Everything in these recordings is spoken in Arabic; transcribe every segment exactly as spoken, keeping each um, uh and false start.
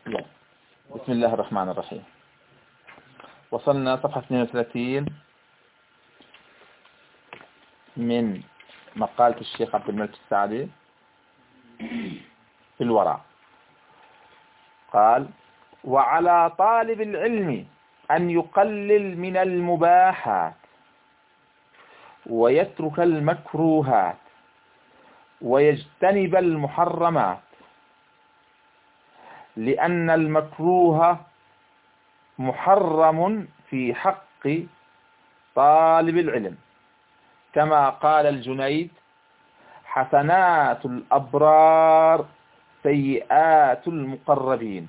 يلا. بسم الله الرحمن الرحيم. وصلنا صفحة اثنين وثلاثين من مقالة الشيخ عبد الملك السعدي في الورع. قال: وعلى طالب العلم أن يقلل من المباحات ويترك المكروهات ويجتنب المحرمات، لأن المكروه محرم في حق طالب العلم، كما قال الجنيد: حسنات الأبرار سيئات المقربين.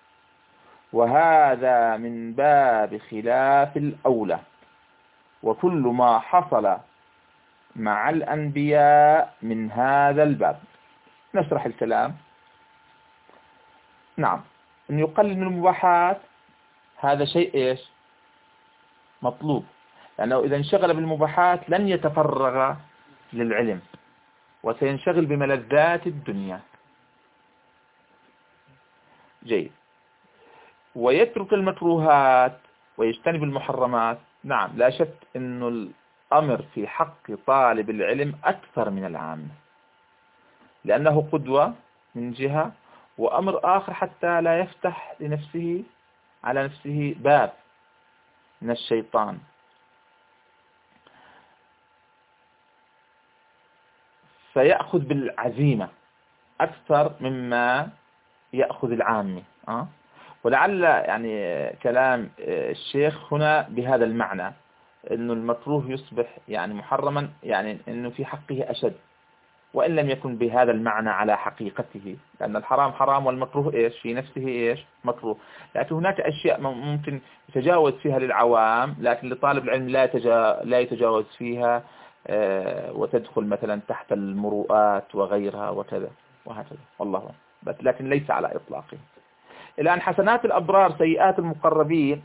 وهذا من باب خلاف الأولى، وكل ما حصل مع الأنبياء من هذا الباب. نشرح الكلام. نعم، أن يقلل من المباحات هذا شيء إيش؟ مطلوب، لأنه إذا انشغل بالمباحات لن يتفرغ للعلم وسينشغل بملذات الدنيا. جيد. ويترك المكروهات ويجتنب المحرمات. نعم، لا شك أن الأمر في حق طالب العلم أكثر من العام، لأنه قدوة من جهة، وأمر آخر حتى لا يفتح لنفسه على نفسه باب من الشيطان. فيأخذ بالعزيمة أكثر مما يأخذ العامي. أه؟ ولعل يعني كلام الشيخ هنا بهذا المعنى، أنه المكروه يصبح يعني محرما، يعني أنه في حقه أشد، وإن لم يكن بهذا المعنى على حقيقته، لأن الحرام حرام والمكروه إيش في نفسه إيش مكروه. لكن هناك أشياء ممكن يتجاوز فيها للعوام، لكن لطالب العلم لا يتجا لا يتجاوز فيها، وتدخل مثلا تحت المروءات وغيرها وكذا وهكذا، والله بس لكن ليس على إطلاقه. الآن حسنات الأبرار سيئات المقربين.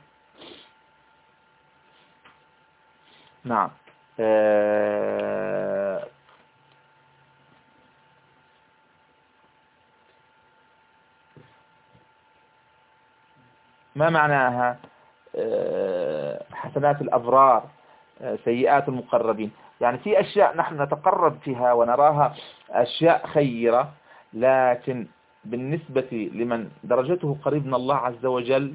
نعم. أه ما معناها أه حسنات الأبرار أه سيئات المقربين؟ يعني في أشياء نحن نتقرب فيها ونراها أشياء خيرة، لكن بالنسبة لمن درجته قريب من الله عز وجل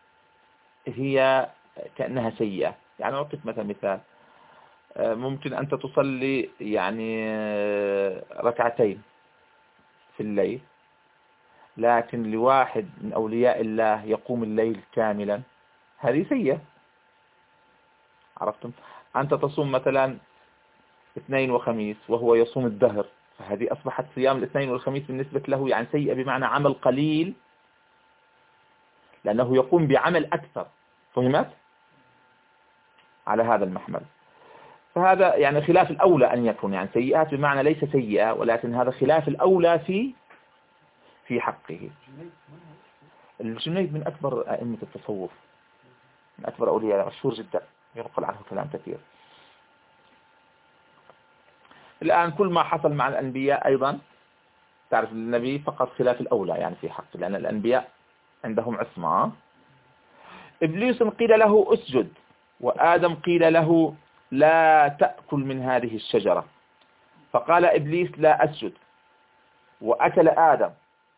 هي كأنها سيئة. يعني أعطيك مثلا مثال، ممكن أنت تصلي يعني ركعتين في الليل، لكن لواحد من أولياء الله يقوم الليل كاملا، هذه سيئة. عرفتم؟ أنت تصوم مثلا اثنين وخميس وهو يصوم الدهر، فهذه أصبحت صيام الاثنين والخميس بالنسبة له يعني سيئة، بمعنى عمل قليل، لأنه يقوم بعمل أكثر. فهمت؟ على هذا المحمل. فهذا يعني خلاف الأولى أن يكون يعني سيئات، بمعنى ليس سيئة، ولكن هذا خلاف الأولى في في حقه. الجنيد من أكبر أئمة التصوف، من أكبر أولياء، مشهور جدا، ينقل عنه كلام كثير. الآن كل ما حصل مع الأنبياء أيضا تعرف النبي فقط خلاف الأولى يعني في حقه، لأن الأنبياء عندهم عصمة. إبليس قيل له اسجد، وآدم قيل له لا تأكل من هذه الشجرة، فقال إبليس لا أسجد، وأكل آدم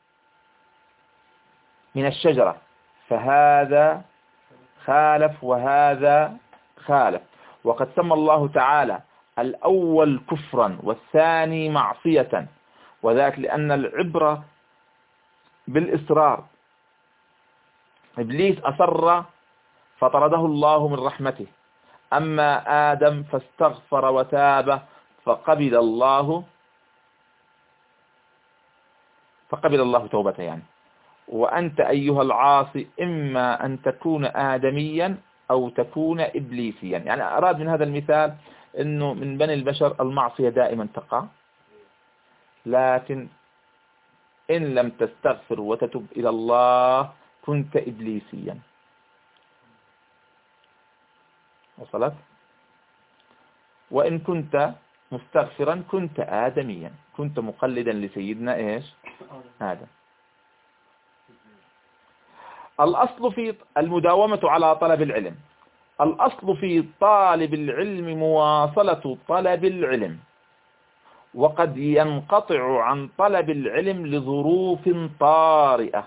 من الشجرة، فهذا خالف وهذا خالف. وقد سمى الله تعالى الأول كفرا والثاني معصية، وذلك لأن العبرة بالإصرار. إبليس أصر فطرده الله من رحمته، أما آدم فاستغفر وتاب فقبل الله فقبل الله توبته. يعني وأنت أيها العاصي إما أن تكون آدميا أو تكون إبليسيا. يعني أراد من هذا المثال أنه من بني البشر المعصية دائما تقع، لكن إن لم تستغفر وتتب إلى الله كنت إبليسيا. وصلت؟ وإن كنت مستغفرا كنت آدميا، كنت مقلدا لسيدنا إيش؟ آدم. الأصل في المداومة على طلب العلم. الأصل في طالب العلم مواصلة طلب العلم، وقد ينقطع عن طلب العلم لظروف طارئة،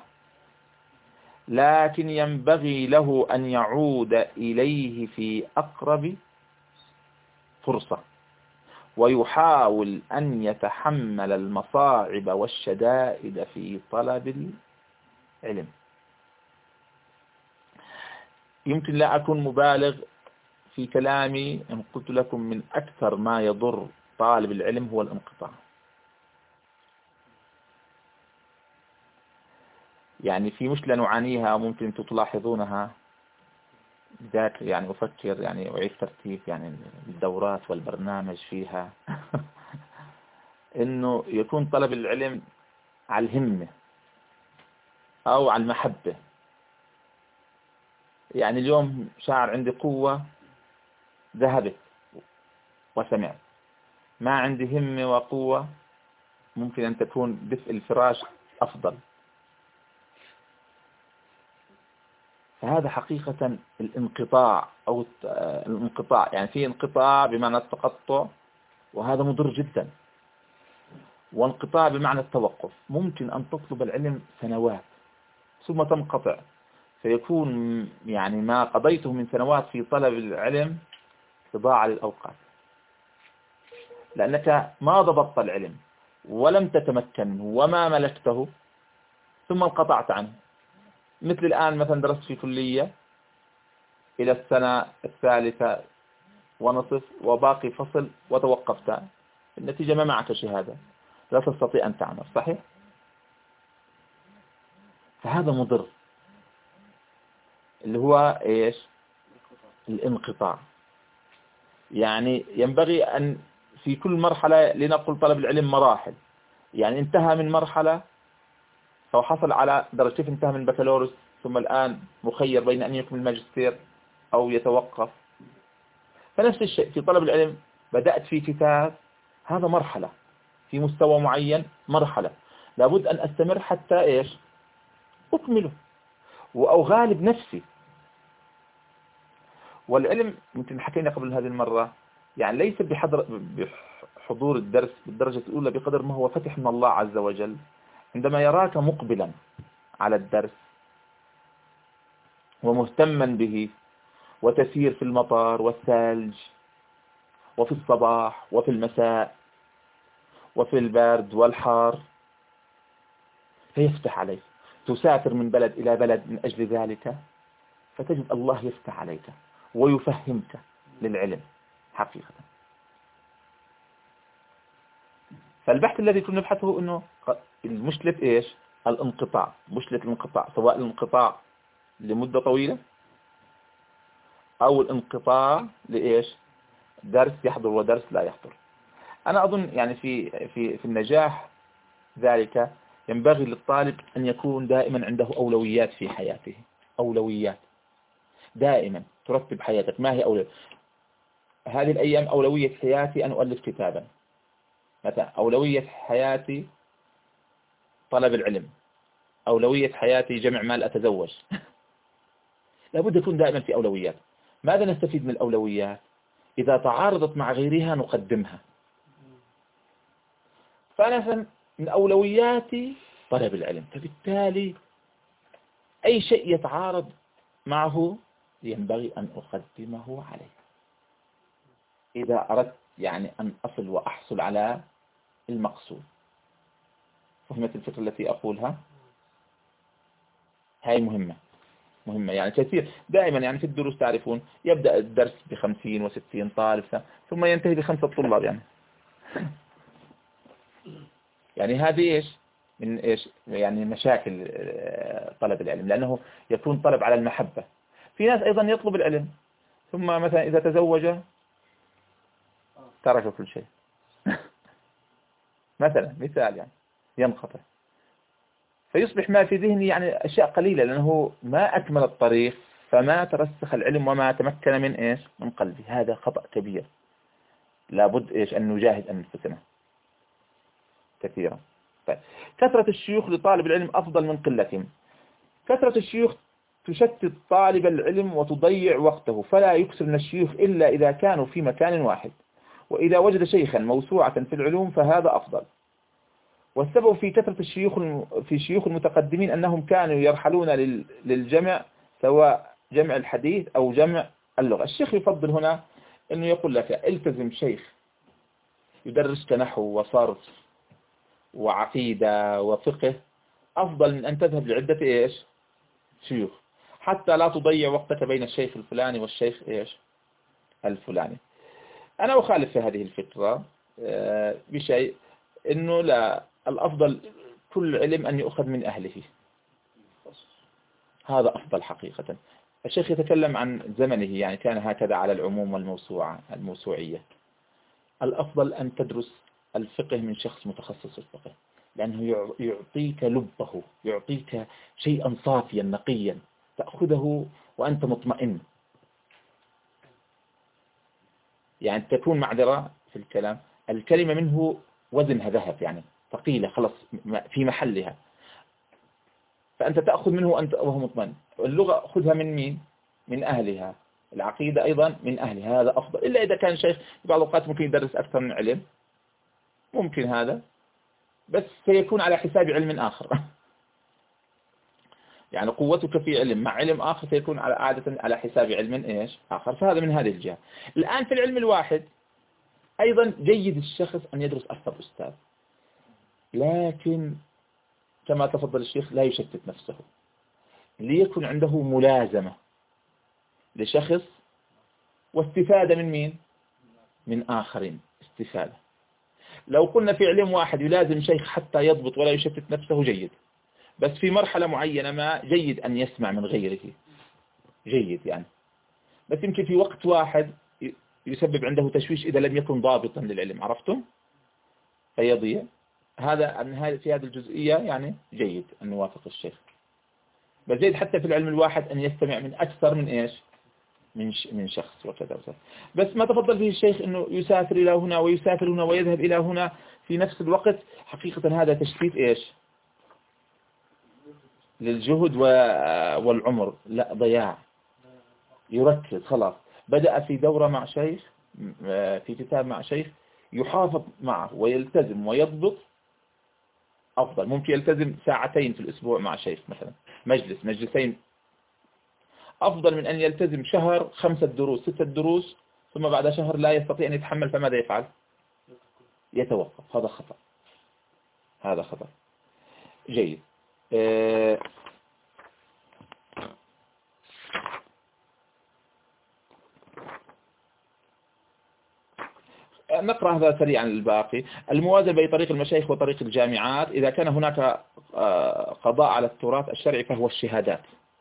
لكن ينبغي له أن يعود إليه في أقرب فرصة، ويحاول أن يتحمل المصاعب والشدائد في طلب العلم. يمكن لا أكون مبالغ في كلامي إن قلت لكم من أكثر ما يضر طالب العلم هو الانقطاع. يعني في مشكلة نعانيها ممكن تلاحظونها، ذات يعني أفكر يعني أعيد ترتيب يعني الدورات والبرنامج فيها إنه يكون طلب العلم على الهمة أو على المحبة. يعني اليوم شعر عندي قوة ذهبت وسمعت، ما عندي همة وقوة، ممكن أن تكون دفء الفراش أفضل. فهذا حقيقة الانقطاع أو الانقطاع، يعني في انقطاع بمعنى التقطع، وهذا مضر جدا. وانقطاع بمعنى التوقف، ممكن أن تطلب العلم سنوات ثم تنقطع، فيكون يعني ما قضيته من سنوات في طلب العلم إضاعة للأوقات، لأنك ما ضبطت العلم ولم تتمكن وما ملكته ثم انقطعت عنه. مثل الآن مثلا درست في كلية إلى السنة الثالثة ونصف وباقي فصل وتوقفت، النتيجة ما معك شهادة، لا تستطيع أن تعمل، صحيح؟ فهذا مضر، اللي هو إيش؟ الانقطاع. يعني ينبغي أن في كل مرحلة، لنقل طلب العلم مراحل، يعني انتهى من مرحلة أو حصل على درجة، كيف انتهى من بكالوريوس ثم الآن مخير بين أن يكمل الماجستير أو يتوقف. فنفس الشيء في طلب العلم، بدأت في كتاب، هذا مرحلة في مستوى معين، مرحلة لابد أن أستمر حتى إيش؟ أكمله أو غالب نفسي. والعلم يمكن حكينا قبل هذه المرة، يعني ليس بحضر بحضور الدرس بالدرجة الأولى بقدر ما هو فتح من الله عز وجل عندما يراك مقبلا على الدرس ومهتما به، وتسير في المطر والثلج وفي الصباح وفي المساء وفي البرد والحار، فيفتح عليك. تسافر من بلد إلى بلد من أجل ذلك، فتجد الله يفتح عليك ويفهمك للعلم حقيقة. فالبحث الذي كنا نبحثه أنه المشكلة إيش؟ الانقطاع، مشكلة الانقطاع، سواء الانقطاع لمدة طويلة أو الانقطاع لإيش؟ درس يحضر ودرس لا يحضر. أنا أظن يعني في في في النجاح ذلك ينبغي للطالب أن يكون دائما عنده أولويات في حياته، أولويات دائما ترتب حياتك. ما هي أولوية؟ هذه الأيام أولوية حياتي أن أؤلف كتابا مثلا، أولوية حياتي طلب العلم، أولوية حياتي جمع مال أتزوج لابد يكون دائما في أولويات. ماذا نستفيد من الأولويات؟ إذا تعارضت مع غيرها نقدمها. فأنا من أولوياتي طلب العلم، فبالتالي أي شيء يتعارض معه ينبغي أن أقدمه عليه إذا أردت يعني أن أصل وأحصل على المقصود. فهمت الفكرة التي أقولها؟ هاي مهمة مهمة يعني كثير. دائما يعني في الدروس تعرفون يبدأ الدرس بخمسين وستين طالب ثم ينتهي بخمسة طلاب، يعني يعني هذه إيش من إيش يعني مشاكل طلب العلم، لأنه يكون طلب على المحبة. في ناس أيضا يطلب العلم ثم مثلا إذا تزوج ترك كل شيء مثلا مثال يعني ينقطع، فيصبح ما في ذهني يعني أشياء قليلة، لأنه ما أكمل الطريق فما ترسخ العلم وما تمكن من إيش من قلبي. هذا خطأ كبير، لابد إيش أن نجاهد أنفسنا كثيرا. طيب. كثرة الشيوخ لطالب العلم أفضل من قلتهم. كثرة الشيوخ تشتت طالب العلم وتضيع وقته، فلا يكثر من الشيوخ إلا إذا كانوا في مكان واحد، وإذا وجد شيخا موسوعة في العلوم فهذا أفضل. والسبب في كثرة الشيوخ في شيوخ المتقدمين أنهم كانوا يرحلون للجمع، سواء جمع الحديث أو جمع اللغة. الشيخ يفضل هنا أنه يقول لك التزم شيخ يدرسك نحو وصرف وعقيدة وفقه أفضل من أن تذهب لعدة إيش شيوخ، حتى لا تضيع وقتك بين الشيخ الفلاني والشيخ إيش الفلاني. أنا أخالف في هذه الفكرة بشيء، أنه لا، الأفضل كل علم أن يؤخذ من أهله، هذا أفضل حقيقة. الشيخ يتكلم عن زمنه، يعني كان هكذا على العموم والموسوعة الموسوعية. الأفضل أن تدرس الفقه من شخص متخصص في الفقه، لأنه يعطيك لبه، يعطيك شيئا صافيا نقيا تأخذه وأنت مطمئن، يعني تكون معذرة في الكلام، الكلمة منه وزنها ذهب، يعني ثقيلة خلص في محلها، فأنت تأخذ منه وأنت وهو مطمئن. اللغة خذها من مين؟ من أهلها. العقيدة أيضا من أهلها، هذا أفضل. إلا إذا كان شيخ في بعض الأوقات ممكن يدرس أكثر من علم، ممكن هذا، بس سيكون على حساب علم آخر. يعني قوتك في علم مع علم آخر سيكون على عادة على حساب علم إيش آخر، فهذا من هذه الجهة. الآن في العلم الواحد أيضا جيد الشخص أن يدرس أكثر أستاذ، لكن كما تفضل الشيخ لا يشتت نفسه، ليكن عنده ملازمة لشخص واستفادة من مين؟ من آخرين، استفادة. لو قلنا في علم واحد يلازم شيخ حتى يضبط ولا يشتت نفسه جيد، بس في مرحلة معينة ما جيد أن يسمع من غيره، جيد يعني، بس يمكن في وقت واحد يسبب عنده تشويش إذا لم يكن ضابطا للعلم، عرفتم؟ فيضيع. هذا في هذه الجزئية يعني جيد أن نوافق الشيخ، بل جيد حتى في العلم الواحد أن يستمع من أكثر من إيش من من شخص وكذا وكذا. بس ما تفضل فيه الشيخ أنه يسافر إلى هنا ويسافر هنا ويذهب إلى هنا في نفس الوقت، حقيقة هذا تشتيت إيش للجهد والعمر، لا ضياع. يركز خلاص، بدأ في دورة مع شيخ، في كتاب مع شيخ، يحافظ معه ويلتزم ويضبط أفضل. ممكن يلتزم ساعتين في الأسبوع مع شيخ مثلا، مجلس مجلسين، أفضل من أن يلتزم شهر خمسة دروس ستة دروس ثم بعد شهر لا يستطيع أن يتحمل، فماذا يفعل؟ يتوقف. هذا خطأ، هذا خطأ. جيد. أه نقرأ هذا سريعا الباقي. الموازنة بين طريق المشايخ وطريق الجامعات. إذا كان هناك قضاء على التراث الشرعي فهو الشهادات،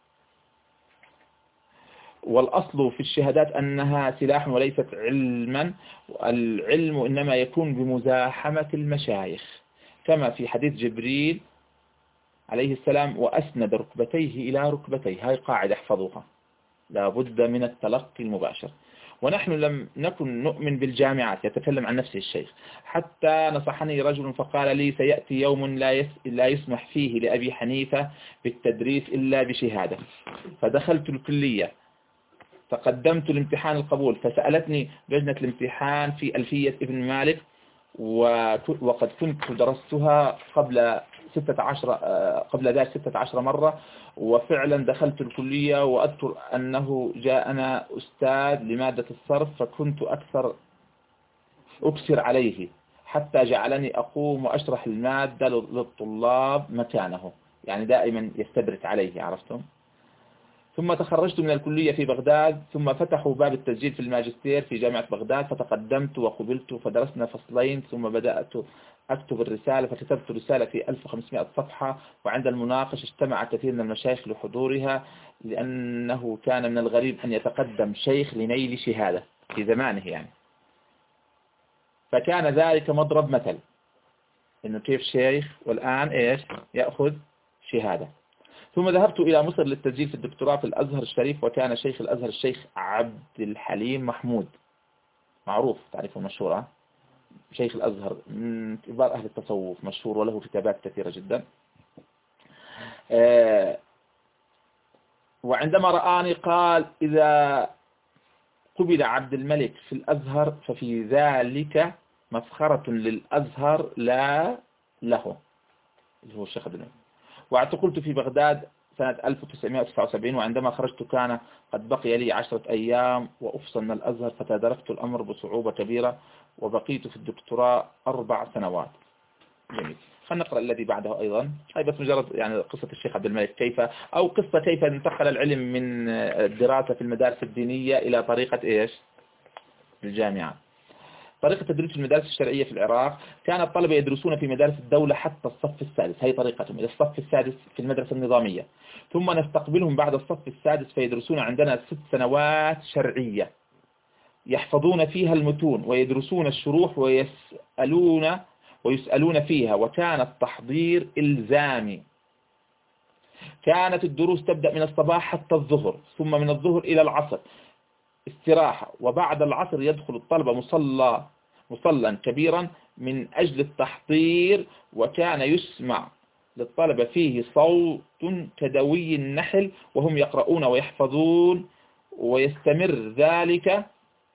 والأصل في الشهادات أنها سلاح وليست علما، العلم إنما يكون بمزاحمة المشايخ، كما في حديث جبريل عليه السلام وأسند ركبتيه إلى ركبتيه. هاي قاعدة احفظوها، لا بد من التلقي المباشر. ونحن لم نكن نؤمن بالجامعات، يتكلم عن نفسه الشيخ، حتى نصحني رجل فقال لي سيأتي يوم لا لا يسمح فيه لأبي حنيفة بالتدريس إلا بشهادة. فدخلت الكلية، تقدمت لامتحان القبول، فسألتني لجنة الامتحان في ألفية ابن مالك، وقد كنت درستها قبل ستة عشر قبل ذلك ستة عشر مرة، وفعلا دخلت الكلية. وأذكر أنه جاءنا أستاذ لمادة الصرف، فكنت أكثر أكثر عليه حتى جعلني أقوم وأشرح المادة للطلاب مكانه، يعني دائما يستدرك عليه، عرفتم. ثم تخرجت من الكلية في بغداد، ثم فتحوا باب التسجيل في الماجستير في جامعة بغداد، فتقدمت وقبلت، فدرسنا فصلين، ثم بدأت أكتب الرسالة، فكتبت رسالة في ألف وخمسمائة صفحة. وعند المناقشة اجتمع كثير من المشايخ لحضورها، لأنه كان من الغريب أن يتقدم شيخ لنيل شهادة في زمانه يعني، فكان ذلك مضرب مثل إنه كيف شيخ والآن إيش يأخذ شهادة. ثم ذهبت إلى مصر للتسجيل في الدكتوراه في الأزهر الشريف، وكان شيخ الأزهر الشيخ عبد الحليم محمود، معروف، تعرفه مشهور، شيخ الأزهر من كبار أهل التصوف، مشهور وله كتابات كثيرة جدا. وعندما رآني قال إذا قبل عبد الملك في الأزهر ففي ذلك مسخرة للأزهر لا له، اللي هو الشيخ ابن. واعتقلت في بغداد سنة ألف وتسعمائة وتسعة وسبعين، وعندما خرجت كان قد بقي لي عشرة أيام وأفصل من الأزهر، فتدركت الأمر بصعوبة كبيرة وبقيت في الدكتوراه أربع سنوات. جميل. خلينا نقرأ الذي بعده أيضا. هاي بس مجرد يعني قصة الشيخ عبد الملك كيف، أو قصة كيف انتقل العلم من الدراسة في المدارس الدينية إلى طريقة إيش الجامعة. طريقة تدريس المدارس الشرعية في العراق، كان الطلبة يدرسون في مدارس الدولة حتى الصف السادس، هي طريقتهم إلى الصف السادس في المدرسة النظامية، ثم نستقبلهم بعد الصف السادس فيدرسون عندنا ست سنوات شرعية يحفظون فيها المتون ويدرسون الشروح ويسألون ويسألون فيها، وكان التحضير إلزامي. كانت الدروس تبدأ من الصباح حتى الظهر، ثم من الظهر إلى العصر استراحة، وبعد العصر يدخل الطلبة مصلى مصلى كبيرا من أجل التحضير، وكان يسمع للطلبة فيه صوت كدوي النحل وهم يقرؤون ويحفظون، ويستمر ذلك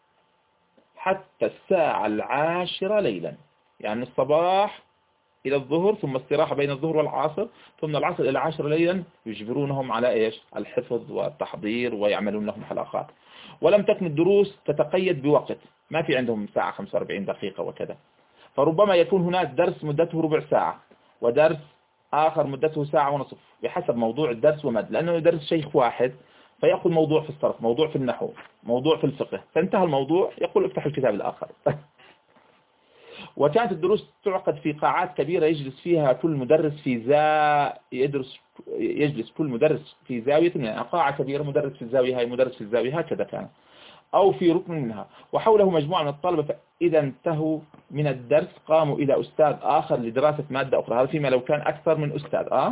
حتى الساعة العاشرة ليلا، يعني الصباح إلى الظهر، ثم استراحة بين الظهر والعصر، ثم العصر إلى العاشرة ليلا يجبرونهم على إيش الحفظ والتحضير ويعملون لهم حلقات. ولم تكن الدروس تتقيد بوقت، ما في عندهم ساعة خمسة وأربعين دقيقة وكذا، فربما يكون هناك درس مدته ربع ساعة ودرس آخر مدته ساعة ونصف بحسب موضوع الدرس ومد، لأنه يدرس شيخ واحد فيأخذ موضوع في الصرف، موضوع في النحو، موضوع في الفقه، فانتهى الموضوع يقول افتح الكتاب الآخر. وكانت الدروس تعقد في قاعات كبيرة يجلس فيها كل مدرس في زا يدرس يجلس كل مدرس في زاوية منها، قاعة كبيرة مدرس في الزاوية هاي مدرس في الزاوية هكذا كان، أو في ركن منها، وحوله مجموعة من الطلبة، فإذا انتهوا من الدرس قاموا إلى أستاذ آخر لدراسة مادة أخرى، هذا فيما لو كان أكثر من أستاذ آه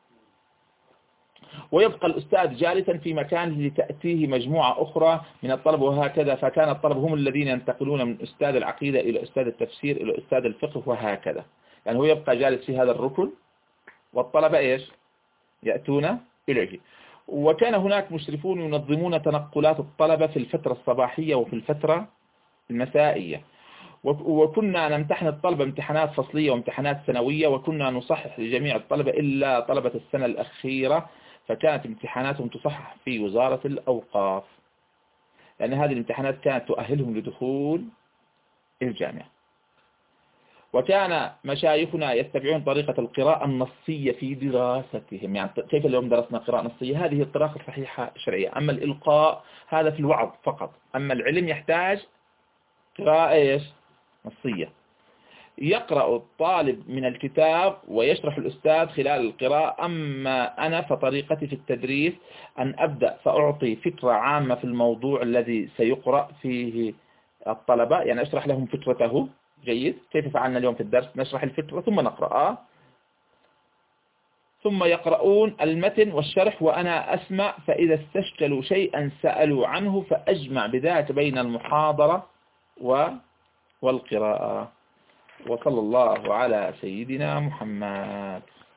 ويبقى الأستاذ جالسا في مكانه لتأتيه مجموعة أخرى من الطلبة، وهكذا. فكان الطلبة هم الذين ينتقلون من أستاذ العقيدة إلى أستاذ التفسير إلى أستاذ الفقه وهكذا، يعني هو يبقى جالس في هذا الركن والطلبة إيش يأتون إليه. وكان هناك مشرفون ينظمون تنقلات الطلبة في الفترة الصباحية وفي الفترة المسائية، وكنا نمتحن الطلبة امتحانات فصلية وامتحانات سنوية، وكنا نصحح لجميع الطلبة إلا طلبة السنة الأخيرة، فكانت امتحاناتهم تصحح في وزارة الأوقاف، لأن هذه الامتحانات كانت تؤهلهم لدخول الجامعة. وكان مشايخنا يتبعون طريقة القراءة النصية في دراستهم، يعني كيف اليوم درسنا قراءة نصية، هذه الطريقة الصحيحة الشرعية. أما الإلقاء هذا في الوعظ فقط، أما العلم يحتاج قراءة إيش نصية. يقرأ الطالب من الكتاب ويشرح الأستاذ خلال القراءة. أما أنا فطريقتي في التدريس أن أبدأ فأعطي فكرة عامة في الموضوع الذي سيقرأ فيه الطلبة، يعني أشرح لهم فكرته جيد كيف فعلنا اليوم في الدرس، نشرح الفكرة ثم نقرأ، ثم يقرؤون المتن والشرح وأنا أسمع، فإذا استشكلوا شيئا سألوا عنه، فأجمع بذلك بين المحاضرة والقراءة. وصلى الله على سيدنا محمد.